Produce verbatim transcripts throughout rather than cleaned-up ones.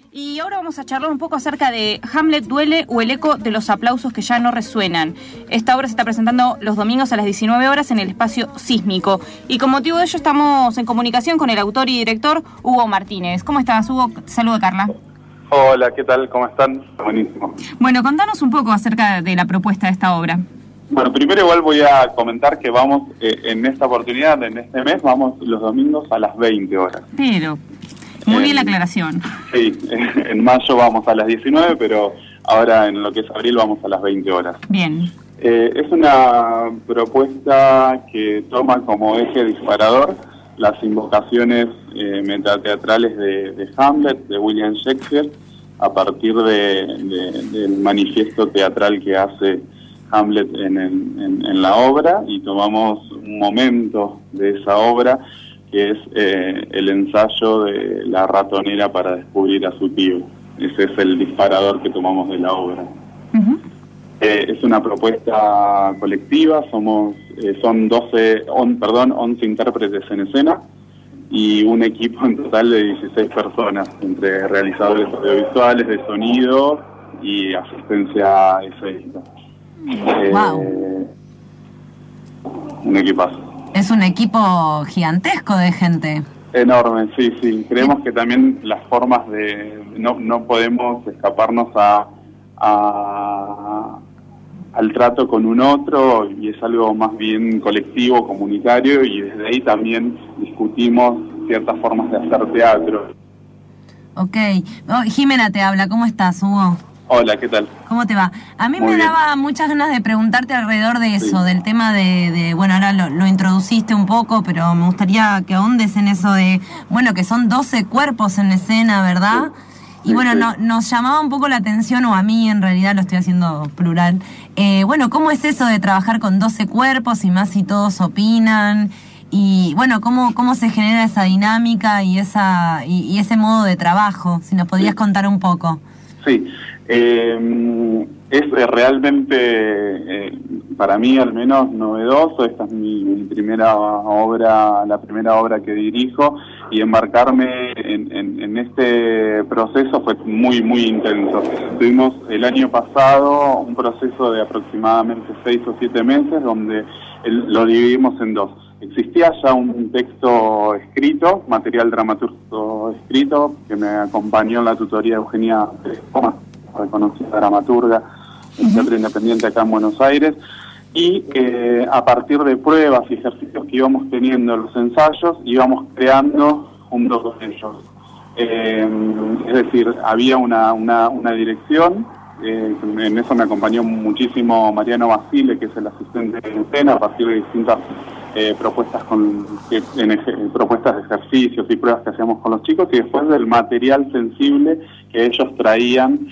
Y ahora vamos a charlar un poco acerca de Hamlet duele o el eco de los aplausos que ya no resuenan. Esta obra se está presentando los domingos a las diecinueve horas en el Espacio Sísmico. Y con motivo de ello estamos en comunicación con el autor y director Hugo Martínez. ¿Cómo estás, Hugo? Te saludo, Carla. Hola, ¿qué tal? ¿Cómo están? Buenísimo. Bueno, contanos un poco acerca de la propuesta de esta obra. Bueno, primero igual voy a comentar que vamos, eh, en esta oportunidad, en este mes, vamos los domingos a las veinte horas. Pero... Muy en, bien la aclaración. Sí, en mayo vamos a las diecinueve, pero ahora en lo que es abril vamos a las veinte horas. Bien. Eh, es una propuesta que toma como eje disparador las invocaciones eh, metateatrales de, de Hamlet, de William Shakespeare, a partir de, de, del manifiesto teatral que hace Hamlet en, el, en, en la obra, y tomamos un momento de esa obra que es eh, el ensayo de la ratonera para descubrir a su tío. Ese es el disparador que tomamos de la obra. Uh-huh. Eh, es una propuesta colectiva, somos eh, son doce, on, perdón, once intérpretes en escena y un equipo en total de dieciséis personas, entre realizadores audiovisuales, de sonido y asistencia escénica. Eh, Wow. Un equipazo. Es un equipo gigantesco de gente. Enorme, sí, sí. Creemos que también las formas de... No, no podemos escaparnos a, a al trato con un otro, y es algo más bien colectivo, comunitario, y desde ahí también discutimos ciertas formas de hacer teatro. Ok. Oh, Jimena te habla. ¿Cómo estás, Hugo? Hola, ¿qué tal? ¿Cómo te va? A mí Muy me bien. daba muchas ganas de preguntarte alrededor de eso, Sí. del tema de, de bueno, ahora lo, lo introduciste un poco, pero me gustaría que ahondes en eso de, bueno, que son doce cuerpos en escena, ¿verdad? Sí. Y bueno, Sí, sí. no, nos llamaba un poco la atención, o a mí en realidad lo estoy haciendo plural, eh, bueno, ¿cómo es eso de trabajar con doce cuerpos y más si todos opinan? Y bueno, ¿cómo, cómo se genera esa dinámica y, esa, y, y ese modo de trabajo? Si nos podrías Sí. contar un poco. Sí, eh, es eh, realmente, eh, para mí al menos, novedoso. Esta es mi, mi primera obra, la primera obra que dirijo, y embarcarme en, en, en este proceso fue muy, muy intenso. Tuvimos el año pasado un proceso de aproximadamente seis o siete meses, donde el, lo dividimos en dos. Existía ya un texto escrito, material dramaturgo escrito, que me acompañó en la tutoría de Eugenia Poma, reconocida dramaturga del Teatro Independiente acá en Buenos Aires, y eh, a partir de pruebas y ejercicios que íbamos teniendo en los ensayos, íbamos creando junto con ellos. Eh, es decir, había una, una, una dirección. Eh, en eso me acompañó muchísimo Mariano Basile, que es el asistente de escena, a partir de distintas eh, propuestas con que, en eje, propuestas de ejercicios y pruebas que hacíamos con los chicos, y después del material sensible que ellos traían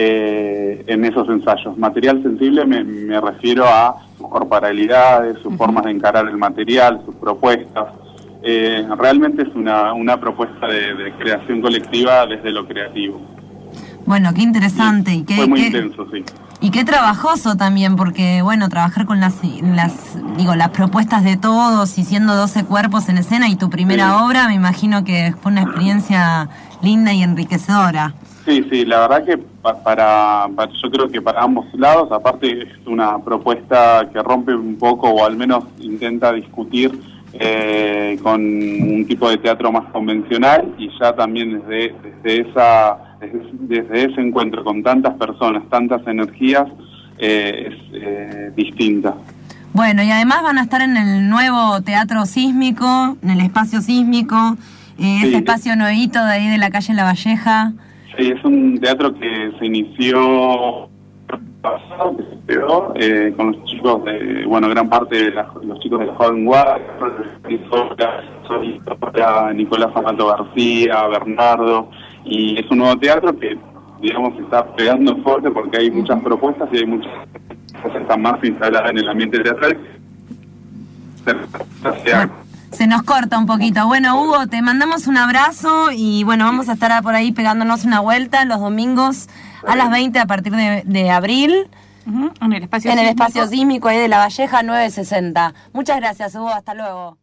eh, en esos ensayos. Material sensible me, me refiero a sus corporalidades, sus uh-huh. formas de encarar el material, sus propuestas. Eh, realmente es una, una propuesta de, de creación colectiva desde lo creativo. Bueno, qué interesante. Y qué, Fue muy qué, intenso, sí. Y qué trabajoso también, porque, bueno, trabajar con las, las digo, las propuestas de todos y siendo doce cuerpos en escena y tu primera Sí. obra, me imagino que fue una experiencia linda y enriquecedora. Sí, sí, la verdad que pa- para, para yo creo que para ambos lados, aparte es una propuesta que rompe un poco, o al menos intenta discutir eh, con un tipo de teatro más convencional, y ya también desde, desde esa desde, desde ese encuentro con tantas personas, tantas energías, eh, es eh, distinta. Bueno, y además van a estar en el nuevo Teatro Sísmico, en el Espacio Sísmico, eh, Sí, ese espacio nuevito de ahí de la calle La Valleja. Sí, es un teatro que se inició pasado, que se quedó eh, con los chicos de, bueno, gran parte de la, los chicos de la Joven Guardia, Nicolás Amato García, Bernardo, y es un nuevo teatro que, digamos, está pegando fuerte porque hay muchas propuestas y hay muchas cosas que están más instaladas en el ambiente teatral. Se nos corta un poquito. Bueno, Hugo, te mandamos un abrazo y bueno, vamos a estar por ahí pegándonos una vuelta los domingos a las veinte a partir de, de abril. Uh-huh. En el espacio en sísmico. el Espacio Sísmico ahí de La Valleja nueve sesenta. Muchas gracias, Hugo. Hasta luego.